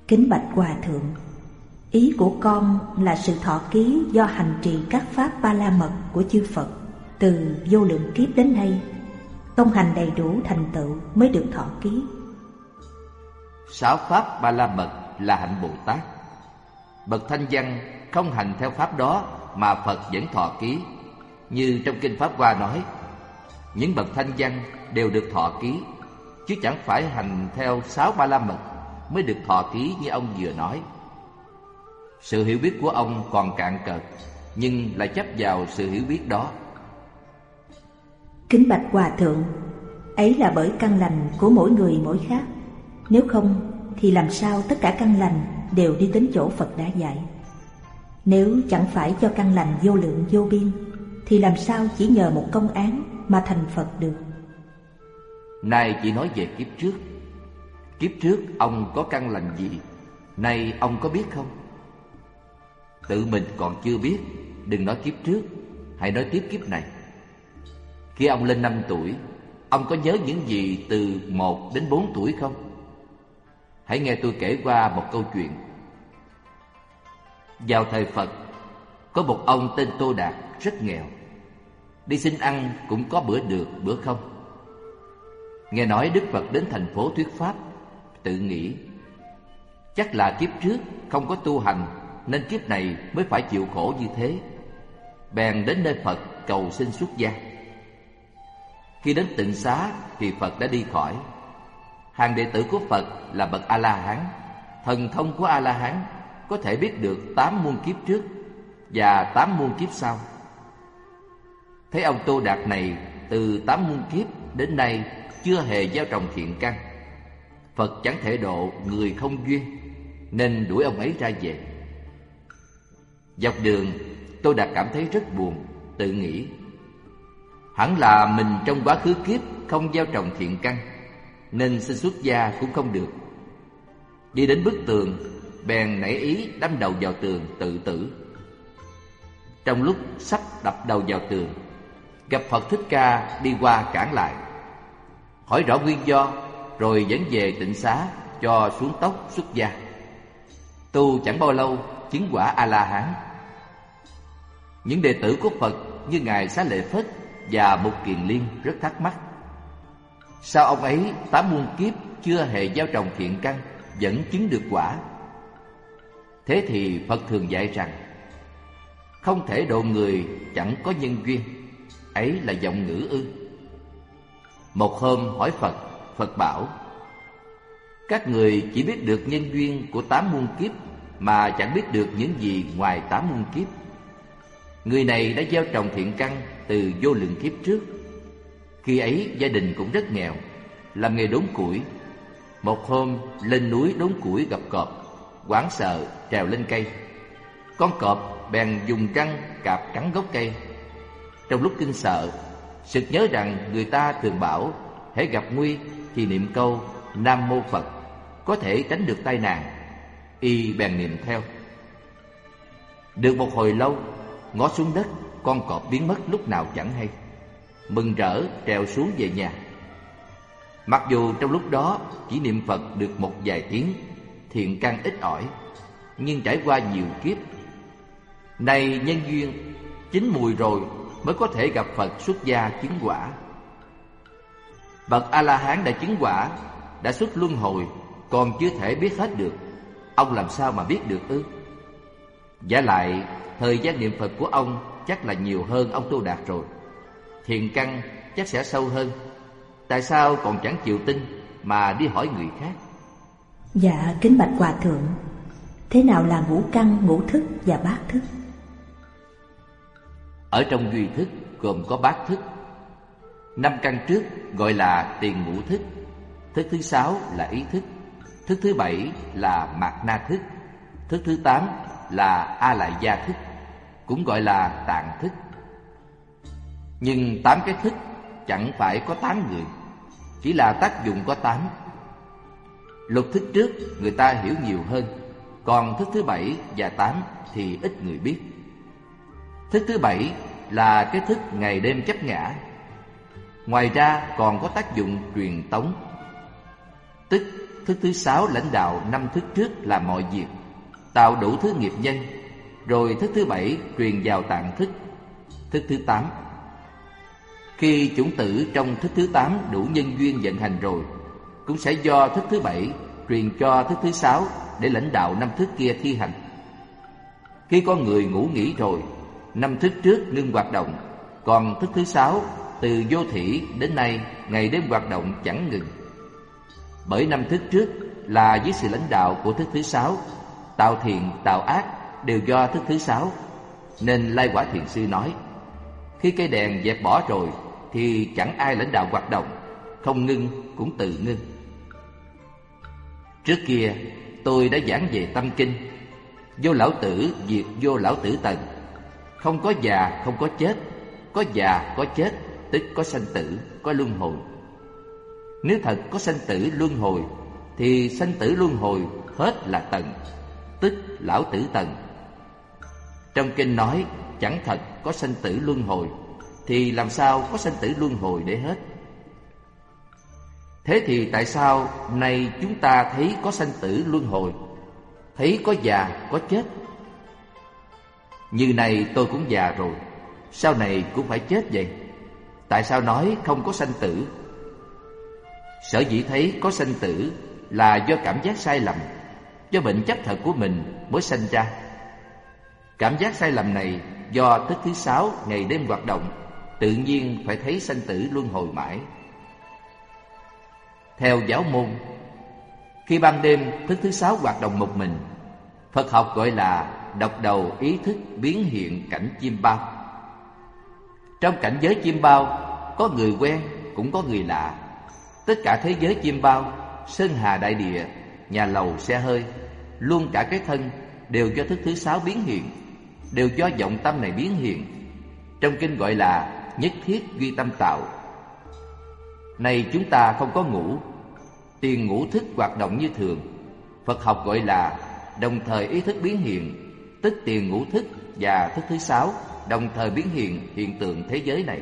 Kính bạch Hòa Thượng, ý của con là sự thọ ký do hành trì các pháp Ba La Mật của chư Phật từ vô lượng kiếp đến nay, công hành đầy đủ thành tựu mới được thọ ký. 6 pháp Ba La Mật là hạnh Bồ Tát. Bậc thanh văn không hành theo pháp đó mà Phật vẫn thọ ký. Như trong Kinh Pháp Hoa nói, những bậc thanh văn đều được thọ ký, chứ chẳng phải hành theo 6 Ba La Mật mới được thọ ký như ông vừa nói. Sự hiểu biết của ông còn cạn cợt, nhưng lại chấp vào sự hiểu biết đó. Kính bạch Hòa Thượng, ấy là bởi căn lành của mỗi người mỗi khác. Nếu không thì làm sao tất cả căn lành đều đi đến chỗ Phật đã dạy? Nếu chẳng phải cho căn lành vô lượng vô biên, thì làm sao chỉ nhờ một công án mà thành Phật được? Nay chỉ nói về kiếp trước. Kiếp trước ông có căn lành gì, nay ông có biết không? Tự mình còn chưa biết, đừng nói kiếp trước, hãy nói tiếp kiếp này. Khi ông lên 5 tuổi, ông có nhớ những gì từ 1 đến 4 tuổi không? Hãy nghe tôi kể qua một câu chuyện. Vào thời Phật, có một ông tên Tô Đạt rất nghèo. Đi xin ăn cũng có bữa được bữa không. Nghe nói Đức Phật đến thành phố thuyết pháp, tự nghĩ chắc là kiếp trước không có tu hành nên kiếp này mới phải chịu khổ như thế. Bèn đến nơi Phật cầu xin xuất gia. Khi đến tịnh xá thì Phật đã đi khỏi. Hàng đệ tử của Phật là bậc A-la-hán. Thần thông của A-la-hán có thể biết được 8 muôn kiếp trước và 8 muôn kiếp sau. Thấy ông Tô Đạt này từ 8 muôn kiếp đến nay chưa hề gieo trồng thiện căn, Phật chẳng thể độ người không duyên, nên đuổi ông ấy ra về. Dọc đường, Tô Đạt cảm thấy rất buồn, tự nghĩ hẳn là mình trong quá khứ kiếp không gieo trồng thiện căn, nên xin xuất gia cũng không được. Đi đến bức tường, bèn nảy ý đâm đầu vào tường tự tử. Trong lúc sắp đập đầu vào tường, gặp Phật Thích Ca đi qua cản lại, hỏi rõ nguyên do, rồi dẫn về tịnh xá cho xuống tóc xuất gia. Tu chẳng bao lâu chứng quả A-la-hán. Những đệ tử của Phật như ngài Xá Lợi Phất và Mục Kiền Liên rất thắc mắc, sao ông ấy 8 muôn kiếp chưa hề gieo trồng thiện căn vẫn chứng được quả? Thế thì Phật thường dạy rằng không thể độ người chẳng có nhân duyên. Ấy là giọng ngữ ư? Một hôm hỏi Phật, Phật bảo các người chỉ biết được nhân duyên của 8 muôn kiếp mà chẳng biết được những gì ngoài 8 muôn kiếp. Người này đã gieo trồng thiện căn từ vô lượng kiếp trước. Khi ấy gia đình cũng rất nghèo, làm nghề đốn củi. Một hôm lên núi đốn củi gặp cọp, hoảng sợ trèo lên cây. Con cọp bèn dùng răng cạp cắn gốc cây. Trong lúc kinh sợ, sực nhớ rằng người ta thường bảo hễ gặp nguy thì niệm câu Nam Mô Phật có thể tránh được tai nạn. Y bèn niệm theo. Được một hồi lâu, ngó xuống đất, con cọp biến mất lúc nào chẳng hay. Mừng rỡ trèo xuống về nhà. Mặc dù trong lúc đó chỉ niệm Phật được một vài tiếng, thiện căn ít ỏi, nhưng trải qua nhiều kiếp, nay nhân duyên chín mùi rồi mới có thể gặp Phật xuất gia chứng quả. Bậc A-la-hán đã chứng quả, đã xuất luân hồi, còn chưa thể biết hết được. Ông làm sao mà biết được ư? Vả lại thời gian niệm Phật của ông chắc là nhiều hơn ông Tô Đạt rồi, thiện căn chắc sẽ sâu hơn. Tại sao còn chẳng chịu tin mà đi hỏi người khác? Dạ kính bạch Hòa Thượng, thế nào là ngũ căn, ngũ thức và bát thức? Ở trong duy thức gồm có bát thức. 5 căn trước gọi là tiền ngũ thức. Thức thứ 6 là ý thức. Thức thứ 7 là mạt na thức. Thức thứ 8 là a lại gia thức, cũng gọi là tạng thức. Nhưng 8 cái thức chẳng phải có 8 người, chỉ là tác dụng có 8. Lục thức trước người ta hiểu nhiều hơn, còn thức thứ 7 và 8 thì ít người biết. Thức thứ 7 là cái thức ngày đêm chấp ngã. Ngoài ra còn có tác dụng truyền tống, tức Thức thứ 6 lãnh đạo 5 thức trước làm mọi việc, tạo đủ thứ nghiệp nhân. Rồi thức thứ 7 truyền vào tạng thức. Thức thứ 8, khi chủng tử trong thức thứ 8 đủ nhân duyên vận hành rồi, cũng sẽ do thức thứ 7 truyền cho thức thứ 6 để lãnh đạo 5 thức kia thi hành. Khi con người ngủ nghỉ rồi, 5 thức trước ngưng hoạt động, còn thức thứ 6 từ vô thủy đến nay ngày đêm hoạt động chẳng ngừng. Bởi 5 thức trước là dưới sự lãnh đạo của thức thứ 6, tạo thiện tạo ác đều do thức thứ 6, nên Lai Quả Thiền Sư nói: khi cây đèn dẹp bỏ rồi thì chẳng ai lãnh đạo hoạt động, không ngưng cũng tự ngưng. Trước kia tôi đã giảng về tâm kinh. Vô lão tử diệt vô lão tử tần. Không có già không có chết, có già có chết tức có sanh tử, có luân hồi. Nếu thật có sanh tử luân hồi thì sanh tử luân hồi hết là tần, tức lão tử tần. Trong kinh nói chẳng thật có sanh tử luân hồi thì làm sao có sanh tử luân hồi để hết? Thế thì tại sao nay chúng ta thấy có sanh tử luân hồi, thấy có già có chết? Như này tôi cũng già rồi, sau này cũng phải chết vậy. Tại sao nói không có sanh tử? Sở dĩ thấy có sanh tử là do cảm giác sai lầm, do bệnh chấp thật của mình mới sanh ra. Cảm giác sai lầm này do thức thứ 6 ngày đêm hoạt động, tự nhiên phải thấy sanh tử luân hồi mãi. Theo giáo môn, khi ban đêm thức thứ 6 hoạt động một mình, Phật học gọi là độc đầu ý thức biến hiện cảnh chim bao. Trong cảnh giới chim bao, có người quen cũng có người lạ. Tất cả thế giới chim bao, sơn hà đại địa, nhà lầu xe hơi, luôn cả cái thân đều do thức thứ 6 biến hiện, đều do vọng tâm này biến hiện. Trong kinh gọi là nhất thiết duy tâm tạo. Này chúng ta không có ngủ, tiền ngũ thức hoạt động như thường. Phật học gọi là đồng thời ý thức biến hiện, tức tiền ngũ thức và thức thứ 6 đồng thời biến hiện hiện tượng thế giới này.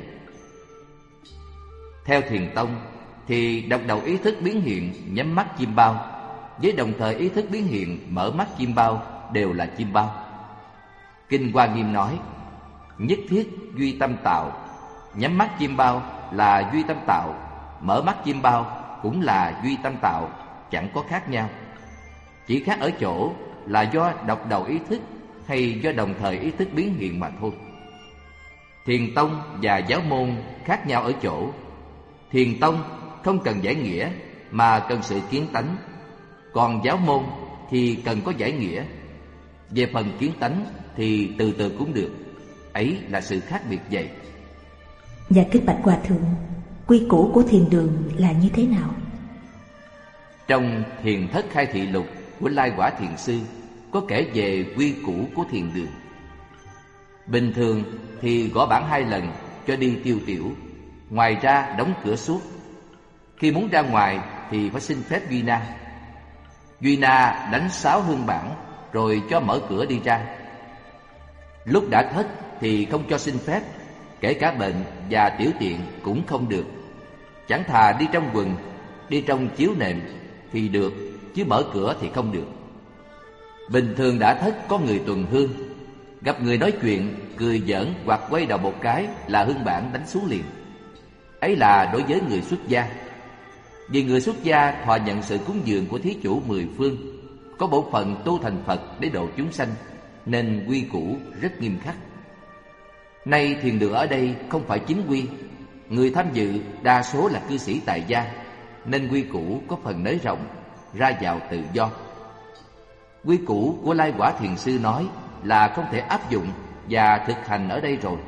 Theo Thiền tông thì độc đầu ý thức biến hiện nhắm mắt chim bao, với đồng thời ý thức biến hiện mở mắt chim bao đều là chim bao. Kinh Hoa Nghiêm nói nhất thiết duy tâm tạo, nhắm mắt chim bao là duy tâm tạo, mở mắt chim bao cũng là duy tâm tạo, chẳng có khác nhau. Chỉ khác ở chỗ là do độc đầu ý thức hay do đồng thời ý thức biến hiện mà thôi. Thiền tông và giáo môn khác nhau ở chỗ, Thiền tông không cần giải nghĩa mà cần sự kiến tánh, còn giáo môn thì cần có giải nghĩa. Về phần kiến tánh thì từ từ cũng được, ấy là sự khác biệt vậy. Dạ kính bạch Hòa Thượng, quy củ của thiền đường là như thế nào? Trong Thiền Thất Khai Thị Lục của Lai Quả Thiền Sư có kể về quy củ của thiền đường. Bình thường thì gõ bảng 2 lần cho đi tiêu tiểu, ngoài ra đóng cửa suốt. Khi muốn ra ngoài thì phải xin phép Duy Na. Duy Na đánh 6 hương bảng rồi cho mở cửa đi ra. Lúc đã thất thì không cho xin phép, kể cả bệnh và tiểu tiện cũng không được. Chẳng thà đi trong quần, đi trong chiếu nệm thì được, chứ mở cửa thì không được. Bình thường đã thất có người tuần hương, gặp người nói chuyện, cười giỡn hoặc quay đầu một cái là hương bảng đánh xuống liền. Ấy là đối với người xuất gia. Vì người xuất gia thọ nhận sự cúng dường của thí chủ 10 phương, có bổn phận tu thành Phật để độ chúng sanh, nên quy củ rất nghiêm khắc. Nay thiền đường ở đây không phải chính quy, người tham dự đa số là cư sĩ tại gia, nên quy củ có phần nới rộng, ra vào tự do. Quy củ của Lai Quả Thiền Sư nói là không thể áp dụng và thực hành ở đây rồi.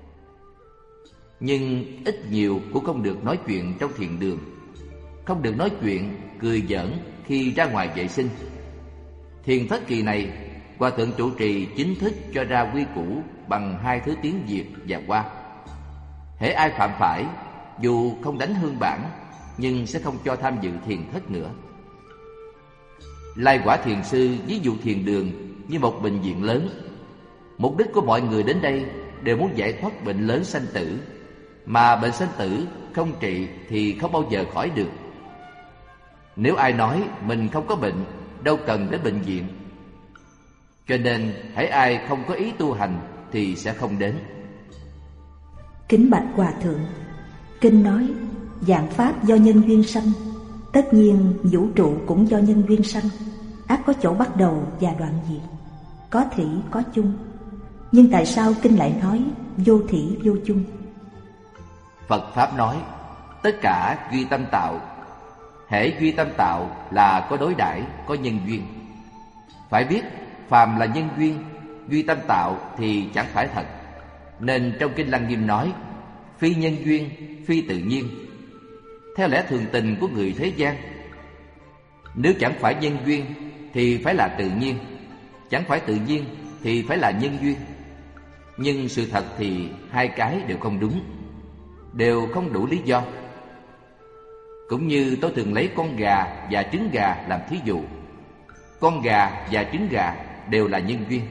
Nhưng ít nhiều cũng không được nói chuyện trong thiền đường, không được nói chuyện, cười giỡn khi ra ngoài vệ sinh. Thiền thất kỳ này, Hòa Thượng trụ trì chính thức cho ra quy củ bằng 2 thứ tiếng Việt và Hoa. Hễ ai phạm phải, dù không đánh hương bảng, nhưng sẽ không cho tham dự thiền thất nữa. Lai Quả Thiền Sư ví dụ thiền đường như một bệnh viện lớn. Mục đích của mọi người đến đây đều muốn giải thoát bệnh lớn sanh tử, mà bệnh sanh tử không trị thì không bao giờ khỏi được. Nếu ai nói mình không có bệnh, đâu cần đến bệnh viện. Cho nên hễ ai không có ý tu hành thì sẽ không đến. Kính bạch Hòa Thượng, kinh nói vạn pháp do nhân duyên sanh, tất nhiên vũ trụ cũng do nhân duyên sanh, ắt có chỗ bắt đầu và đoạn diệt, có thủy có chung. Nhưng tại sao kinh lại nói vô thủy vô chung? Phật Pháp nói tất cả duy tâm tạo. Hễ duy tâm tạo là có đối đãi, có nhân duyên. Phải biết phàm là nhân duyên, duy tâm tạo thì chẳng phải thật. Nên trong kinh Lăng Nghiêm nói phi nhân duyên, phi tự nhiên. Theo lẽ thường tình của người thế gian, nếu chẳng phải nhân duyên thì phải là tự nhiên, chẳng phải tự nhiên thì phải là nhân duyên. Nhưng sự thật thì hai cái đều không đúng, đều không đủ lý do. Cũng như tôi thường lấy con gà và trứng gà làm thí dụ. Con gà và trứng gà đều là nhân duyên.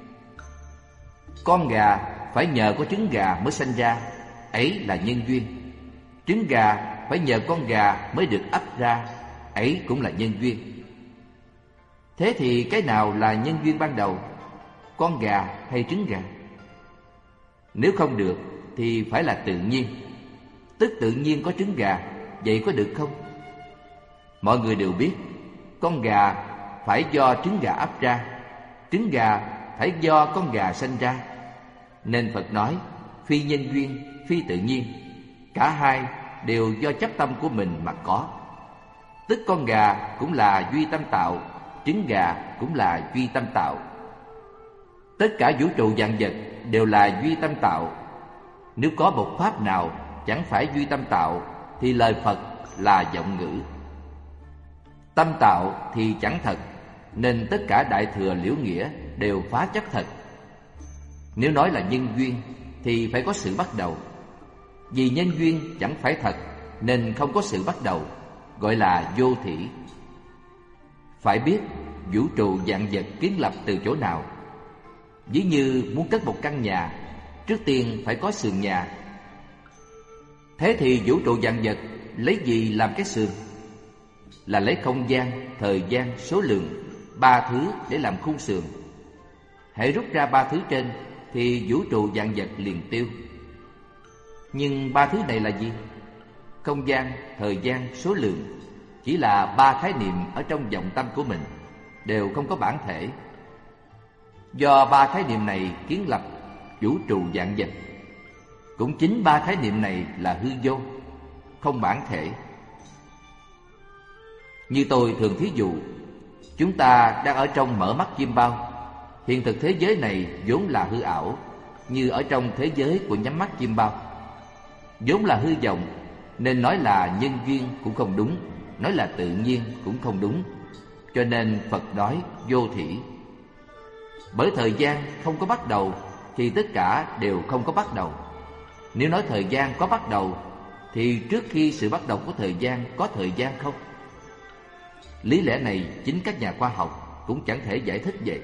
Con gà phải nhờ có trứng gà mới sanh ra, ấy là nhân duyên. Trứng gà phải nhờ con gà mới được ấp ra, ấy cũng là nhân duyên. Thế thì cái nào là nhân duyên ban đầu, con gà hay trứng gà? Nếu không được thì phải là tự nhiên, tức tự nhiên có trứng gà. Vậy có được không? Mọi người đều biết con gà phải do trứng gà ấp ra, trứng gà phải do con gà sanh ra. Nên Phật nói phi nhân duyên, phi tự nhiên. Cả hai đều do chấp tâm của mình mà có. Tức con gà cũng là duy tâm tạo, trứng gà cũng là duy tâm tạo. Tất cả vũ trụ vạn vật đều là duy tâm tạo. Nếu có một pháp nào chẳng phải duy tâm tạo thì lời Phật là vọng ngữ. Tâm tạo thì chẳng thật, nên tất cả đại thừa liễu nghĩa đều phá chấp thật. Nếu nói là nhân duyên thì phải có sự bắt đầu. Vì nhân duyên chẳng phải thật nên không có sự bắt đầu, gọi là vô thỉ. Phải biết vũ trụ vạn vật kiến lập từ chỗ nào. Ví như muốn cất một căn nhà, trước tiên phải có sườn nhà. Thế thì vũ trụ vạn vật lấy gì làm cái sườn? Là lấy không gian, thời gian, số lượng, ba thứ để làm khung sườn. Hãy rút ra ba thứ trên thì vũ trụ vạn vật liền tiêu. Nhưng ba thứ này là gì? Không gian, thời gian, số lượng chỉ là ba khái niệm ở trong vọng tâm của mình, đều không có bản thể. Do ba khái niệm này kiến lập vũ trụ vạn vật. Cũng chính ba khái niệm này là hư vô, không bản thể. Như tôi thường thí dụ, chúng ta đang ở trong mở mắt chim bao. Hiện thực thế giới này vốn là hư ảo, như ở trong thế giới của nhắm mắt chim bao. Vốn là hư vọng, nên nói là nhân duyên cũng không đúng, nói là tự nhiên cũng không đúng. Cho nên Phật nói vô thỉ. Bởi thời gian không có bắt đầu thì tất cả đều không có bắt đầu. Nếu nói thời gian có bắt đầu thì trước khi sự bắt đầu của thời gian có thời gian không? Lý lẽ này chính các nhà khoa học cũng chẳng thể giải thích vậy.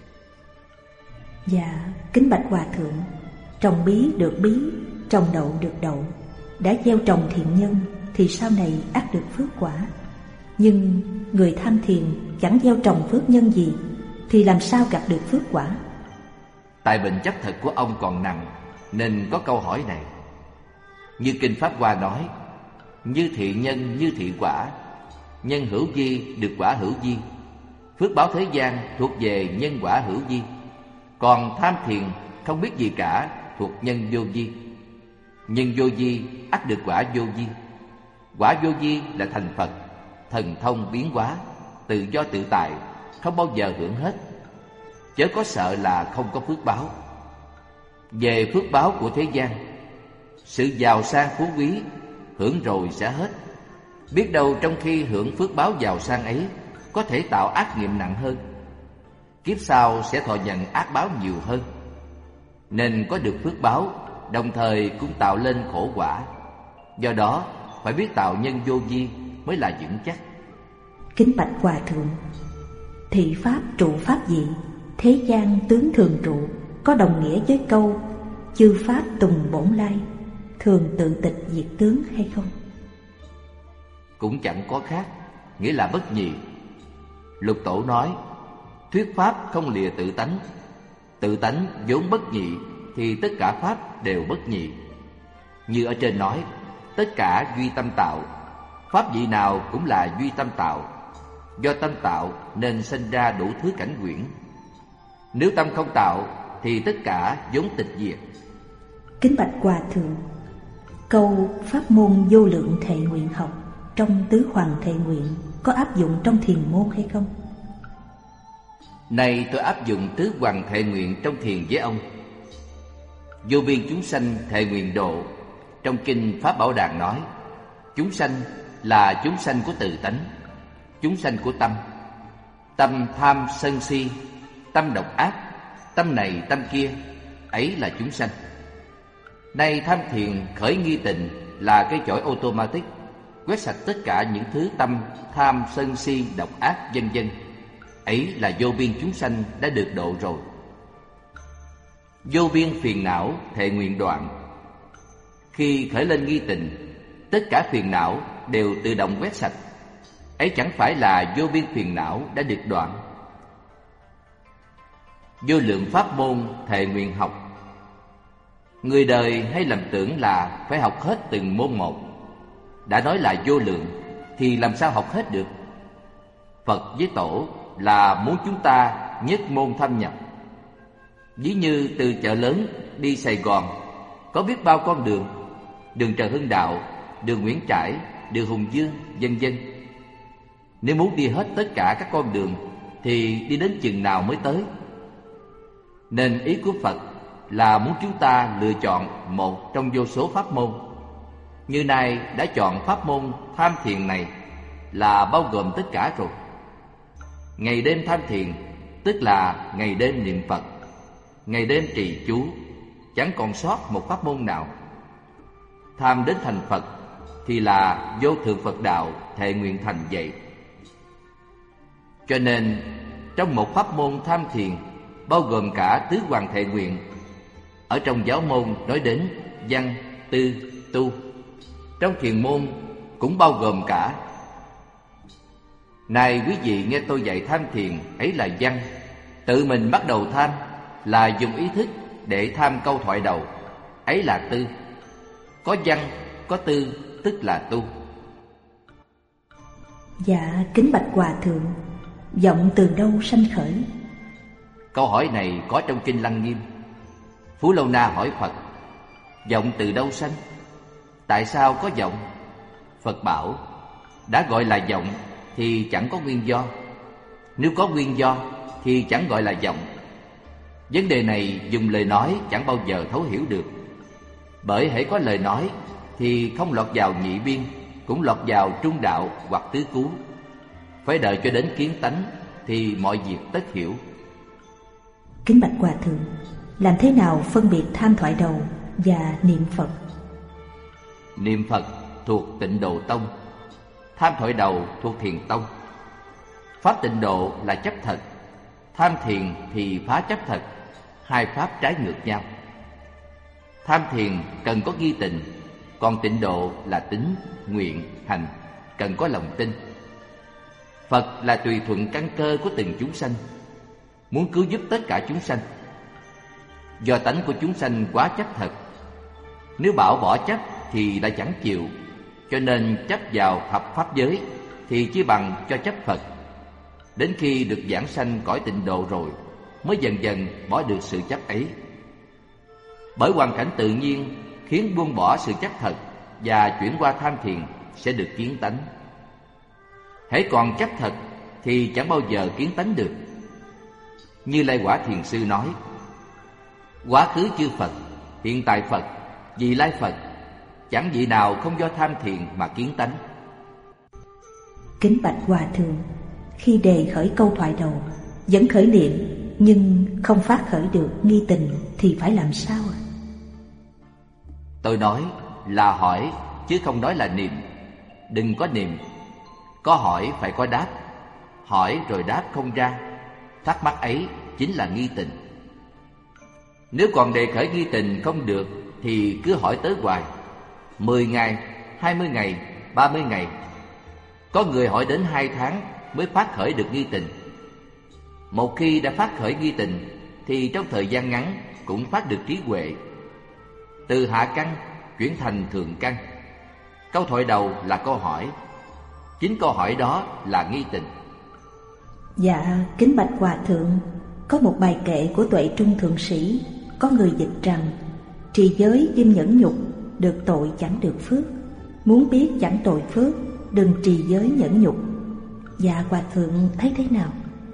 Dạ, kính bạch Hòa Thượng, trồng bí được bí, trồng đậu được đậu. Đã gieo trồng thiện nhân thì sau này ắt được phước quả. Nhưng người tham thiền chẳng gieo trồng phước nhân gì thì làm sao gặt được phước quả? Tại bệnh chấp thật của ông còn nặng nên có câu hỏi này. Như Kinh Pháp Hoa nói, như thiện nhân như thị quả, nhân hữu vi được quả hữu vi. Phước báo thế gian thuộc về nhân quả hữu vi, còn tham thiền không biết gì cả thuộc nhân vô vi. Nhân vô vi ắt được quả vô vi. Quả vô vi là thành Phật, thần thông biến hóa, tự do tự tại, không bao giờ hưởng hết. Chớ có sợ là không có phước báo. Về phước báo của thế gian, sự giàu sang phú quý hưởng rồi sẽ hết. Biết đâu trong khi hưởng phước báo giàu sang ấy có thể tạo ác nghiệp nặng hơn, kiếp sau sẽ thọ nhận ác báo nhiều hơn. Nên có được phước báo đồng thời cũng tạo lên khổ quả. Do đó phải biết tạo nhân vô vi mới là vững chắc. Kính bạch Hòa Thượng, thị pháp trụ pháp dị, thế gian tướng thường trụ, có đồng nghĩa với câu chư pháp tùng bổn lai, thường tự tịch diệt tướng hay không? Cũng chẳng có khác. nghĩa là bất nhị. Lục Tổ nói, thuyết pháp không lìa tự tánh. Tự tánh vốn bất nhị thì tất cả pháp đều bất nhị. Như ở trên nói, tất cả duy tâm tạo. Pháp vị nào cũng là duy tâm tạo. Do tâm tạo nên sinh ra đủ thứ cảnh quyển. Nếu tâm không tạo thì tất cả vốn tịch diệt. Kính bạch Hòa Thượng, câu pháp môn vô lượng thệ nguyện học trong tứ hoàng thệ nguyện có áp dụng trong thiền môn hay không? Nay tôi áp dụng tứ hoàng thệ nguyện trong thiền với ông. Vô biên chúng sanh thệ nguyện độ. Trong kinh Pháp Bảo Đàn nói, chúng sanh là chúng sanh của tự tánh, chúng sanh của tâm. Tâm tham sân si, tâm độc ác, tâm này tâm kia, ấy là chúng sanh. Nay tham thiền khởi nghi tịnh là cái chổi automatic, quét sạch tất cả những thứ tâm tham sân si độc ác vân vân. Ấy là vô biên chúng sanh đã được độ rồi. Vô biên phiền não thệ nguyện đoạn. Khi khởi lên nghi tịnh, tất cả phiền não đều tự động quét sạch. Ấy chẳng phải là vô biên phiền não đã được đoạn. Vô lượng pháp môn thệ nguyện học. Người đời hay lầm tưởng là phải học hết từng môn một. Đã nói là vô lượng thì làm sao học hết được? Phật với Tổ là muốn chúng ta nhất môn thâm nhập. Ví như từ chợ lớn đi Sài Gòn, có biết bao con đường: đường Trần Hưng Đạo, đường Nguyễn Trãi, đường Hùng Dương, vân vân. Nếu muốn đi hết tất cả các con đường thì đi đến chừng nào mới tới? Nên ý của Phật là muốn chúng ta lựa chọn một trong vô số pháp môn. Như nay đã chọn pháp môn tham thiền này là bao gồm tất cả rồi. Ngày đêm tham thiền tức là ngày đêm niệm Phật, ngày đêm trì chú, chẳng còn sót một pháp môn nào. Tham đến thành Phật thì là vô thượng Phật đạo thệ nguyện thành vậy. Cho nên trong một pháp môn tham thiền bao gồm cả tứ hoàng thệ nguyện. Ở trong giáo môn nói đến văn, tư, tu. Trong thiền môn cũng bao gồm cả. Này quý vị nghe tôi dạy tham thiền, ấy là văn. Tự mình bắt đầu tham là dùng ý thức để tham câu thoại đầu, ấy là tư. Có văn, có tư, tức là tu. Dạ, kính bạch Hòa Thượng, vọng từ đâu sanh khởi? Câu hỏi này có trong kinh Lăng Nghiêm. Phú Lâu Na hỏi Phật, vọng từ đâu sanh? Tại sao có vọng? Phật bảo, đã gọi là vọng thì chẳng có nguyên do. Nếu có nguyên do thì chẳng gọi là vọng. Vấn đề này dùng lời nói chẳng bao giờ thấu hiểu được. Bởi hễ có lời nói thì không lọt vào nhị biên, cũng lọt vào trung đạo hoặc tứ cứu. Phải đợi cho đến kiến tánh thì mọi việc tất hiểu. Kính bạch Hòa Thượng, làm thế nào phân biệt tham thoại đầu và niệm Phật? Niệm Phật thuộc Tịnh Độ Tông, tham thoại đầu thuộc Thiền Tông. Pháp Tịnh Độ là chấp thật, tham thiền thì phá chấp thật, hai pháp trái ngược nhau. Tham thiền cần có nghi tịnh, còn Tịnh Độ là tính, nguyện, hành, cần có lòng tin. Phật là tùy thuận căn cơ của từng chúng sanh, muốn cứu giúp tất cả chúng sanh. Do tánh của chúng sanh quá chấp thật, nếu bảo bỏ chấp thì đã chẳng chịu, cho nên chấp vào thập pháp giới thì chỉ bằng cho chấp Phật. Đến khi được giảng sanh cõi Tịnh Độ rồi mới dần dần bỏ được sự chấp ấy. Bởi hoàn cảnh tự nhiên khiến buông bỏ sự chấp thật và chuyển qua tham thiền sẽ được kiến tánh. Hễ còn chấp thật thì chẳng bao giờ kiến tánh được. Như Lai Quả Thiền Sư nói, quá khứ chư Phật, hiện tại Phật, vị lai Phật, chẳng vị nào không do tham thiền mà kiến tánh. Kính bạch Hòa Thượng, khi đề khởi câu thoại đầu vẫn khởi niệm nhưng không phát khởi được nghi tình thì phải làm sao ạ? Tôi nói là hỏi chứ không nói là niệm. Đừng có niệm. Có hỏi phải có đáp. Hỏi rồi đáp không ra, thắc mắc ấy chính là nghi tình. Nếu còn đề khởi nghi tình không được thì cứ hỏi tới hoài, 10 ngày, 20 ngày, 30 ngày. Có người hỏi đến 2 tháng mới phát khởi được nghi tình. Một khi đã phát khởi nghi tình thì trong thời gian ngắn cũng phát được trí huệ, từ hạ căn chuyển thành thượng căn. Câu thoại đầu là câu hỏi, chính câu hỏi đó là nghi tình. Dạ, kính bạch hòa thượng, có một bài kệ của Tuệ Trung Thượng Sĩ, có người dịch rằng: trì giới kim nhẫn nhục, được tội chẳng được phước. Muốn biết chẳng tội phước, đừng trì giới nhẫn nhục. Dạ, hòa thượng thấy thế nào?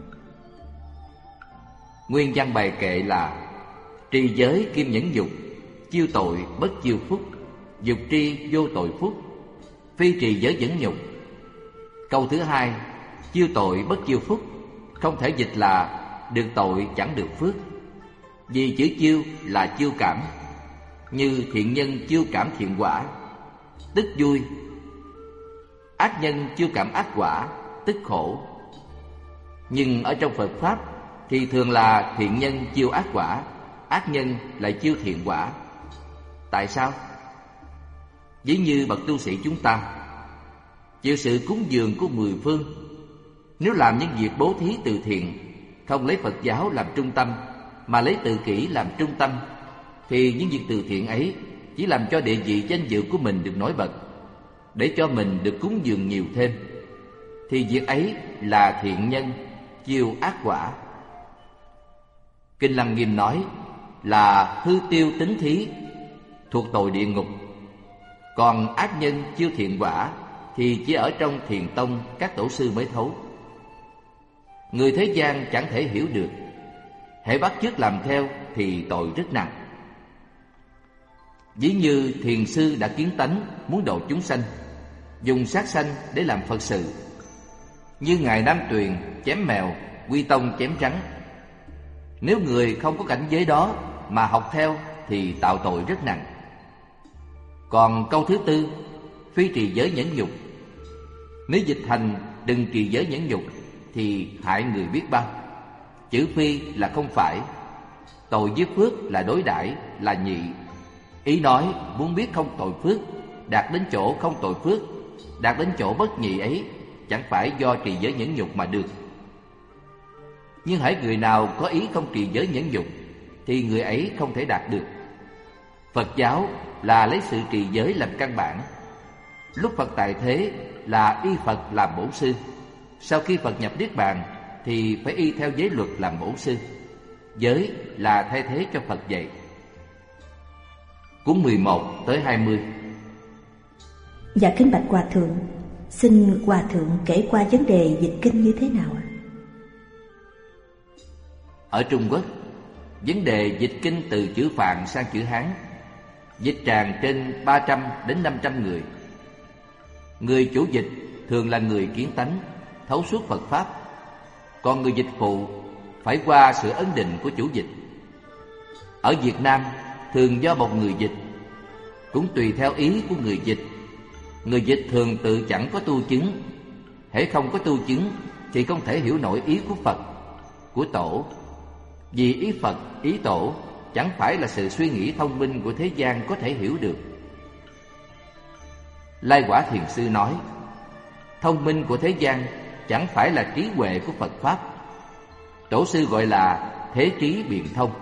Nguyên văn bài kệ là: trì giới kim nhẫn dục, chiêu tội bất chiêu phúc. Dục tri vô tội phúc, phi trì giới nhẫn nhục. Câu thứ hai, chiêu tội bất chiêu phúc, không thể dịch là được tội chẳng được phước. Vì chữ chiêu là chiêu cảm, như thiện nhân chiêu cảm thiện quả, tức vui. Ác nhân chiêu cảm ác quả, tức khổ. Nhưng ở trong Phật Pháp thì thường là thiện nhân chiêu ác quả, ác nhân lại chiêu thiện quả. Tại sao? Ví như bậc tu sĩ chúng ta chịu sự cúng dường của 10 phương, nếu làm những việc bố thí từ thiện, không lấy Phật giáo làm trung tâm mà lấy tự kỷ làm trung tâm, thì những việc từ thiện ấy chỉ làm cho địa vị danh dự của mình được nổi bật, để cho mình được cúng dường nhiều thêm, thì việc ấy là thiện nhân chiêu ác quả. Kinh Lăng Nghiêm nói là hư tiêu tính thí, thuộc tội địa ngục. Còn ác nhân chiêu thiện quả thì chỉ ở trong thiền tông các tổ sư mới thấu. Người thế gian chẳng thể hiểu được, hễ bắt chước làm theo thì tội rất nặng. Ví như thiền sư đã kiến tánh muốn độ chúng sanh, dùng sát sanh để làm Phật sự, như ngài Nam Tuyền chém mèo, Quy Tông chém rắn. Nếu người không có cảnh giới đó mà học theo thì tạo tội rất nặng. Còn câu thứ tư, phi trì giới nhẫn nhục, nếu dịch thành đừng trì giới nhẫn nhục thì hại người biết bao. Chữ phi là không phải, tội với phước là đối đãi, là nhị. Ý nói muốn biết không tội phước, đạt đến chỗ không tội phước, đạt đến chỗ bất nhị ấy, chẳng phải do trì giới nhẫn nhục mà được. Nhưng hễ người nào có ý không trì giới nhẫn nhục thì người ấy không thể đạt được. Phật giáo là lấy sự trì giới làm căn bản. Lúc Phật tại thế là y Phật làm bổn sư, sau khi Phật nhập Niết Bàn thì phải y theo giới luật làm bổn sư. Giới là thay thế cho Phật dạy. Cuốn 11 tới 20. Dạ kính bạch hòa thượng, xin hòa thượng kể qua vấn đề dịch kinh như thế nào ạ? Ở Trung Quốc, vấn đề dịch kinh từ chữ Phạn sang chữ Hán dịch tràn trên 300 đến 500 người. Người chủ dịch thường là người kiến tánh, thấu suốt Phật Pháp. Còn người dịch phụ phải qua sự ấn định của chủ dịch. Ở Việt Nam thường do một người dịch, cũng tùy theo ý của người dịch. Người dịch thường tự chẳng có tu chứng. Hễ không có tu chứng thì không thể hiểu nổi ý của Phật, của Tổ. Vì ý Phật, ý Tổ chẳng phải là sự suy nghĩ thông minh của thế gian có thể hiểu được. Lai Quả Thiền Sư nói, thông minh của thế gian chẳng phải là trí huệ của Phật Pháp. Tổ sư gọi là thế trí biện thông.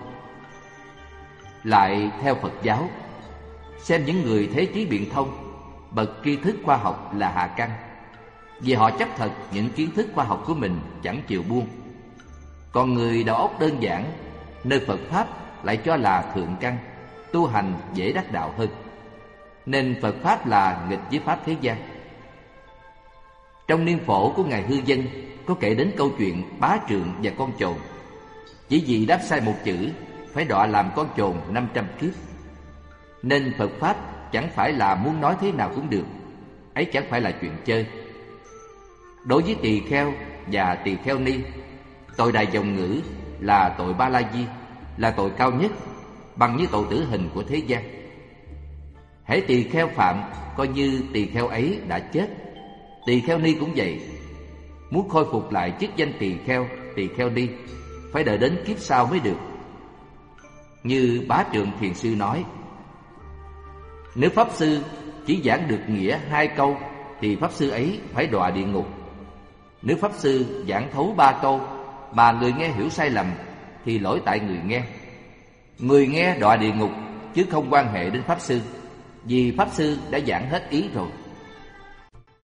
Lại theo Phật giáo, xem những người thế trí biện thông, bậc tri thức khoa học là hạ căn, vì họ chấp thật những kiến thức khoa học của mình chẳng chịu buông. Còn người đầu óc đơn giản, nơi Phật Pháp lại cho là thượng căn, tu hành dễ đắc đạo hơn, nên Phật Pháp là nghịch với Pháp thế gian. Trong niên phổ của Ngài Hư Dân có kể đến câu chuyện Bá Trượng và con chồn. Chỉ vì đáp sai một chữ phải đọa làm con chồn 500 kiếp. Nên Phật Pháp chẳng phải là muốn nói thế nào cũng được, ấy chẳng phải là chuyện chơi. Đối với tỳ kheo và tỳ kheo ni, tội đài dòng ngữ là tội Ba La Di, là tội cao nhất, bằng như tội tử hình của thế gian. Hễ tỳ kheo phạm, coi như tỳ kheo ấy đã chết. Tỳ kheo ni cũng vậy. Muốn khôi phục lại chức danh tỳ kheo ni, phải đợi đến kiếp sau mới được. Như Bá Trượng Thiền Sư nói, nếu Pháp Sư chỉ giảng được nghĩa 2 câu thì Pháp Sư ấy phải đọa địa ngục. Nếu Pháp Sư giảng thấu 3 câu mà người nghe hiểu sai lầm thì lỗi tại người nghe. Người nghe đọa địa ngục chứ không quan hệ đến Pháp Sư, vì Pháp Sư đã giảng hết ý rồi.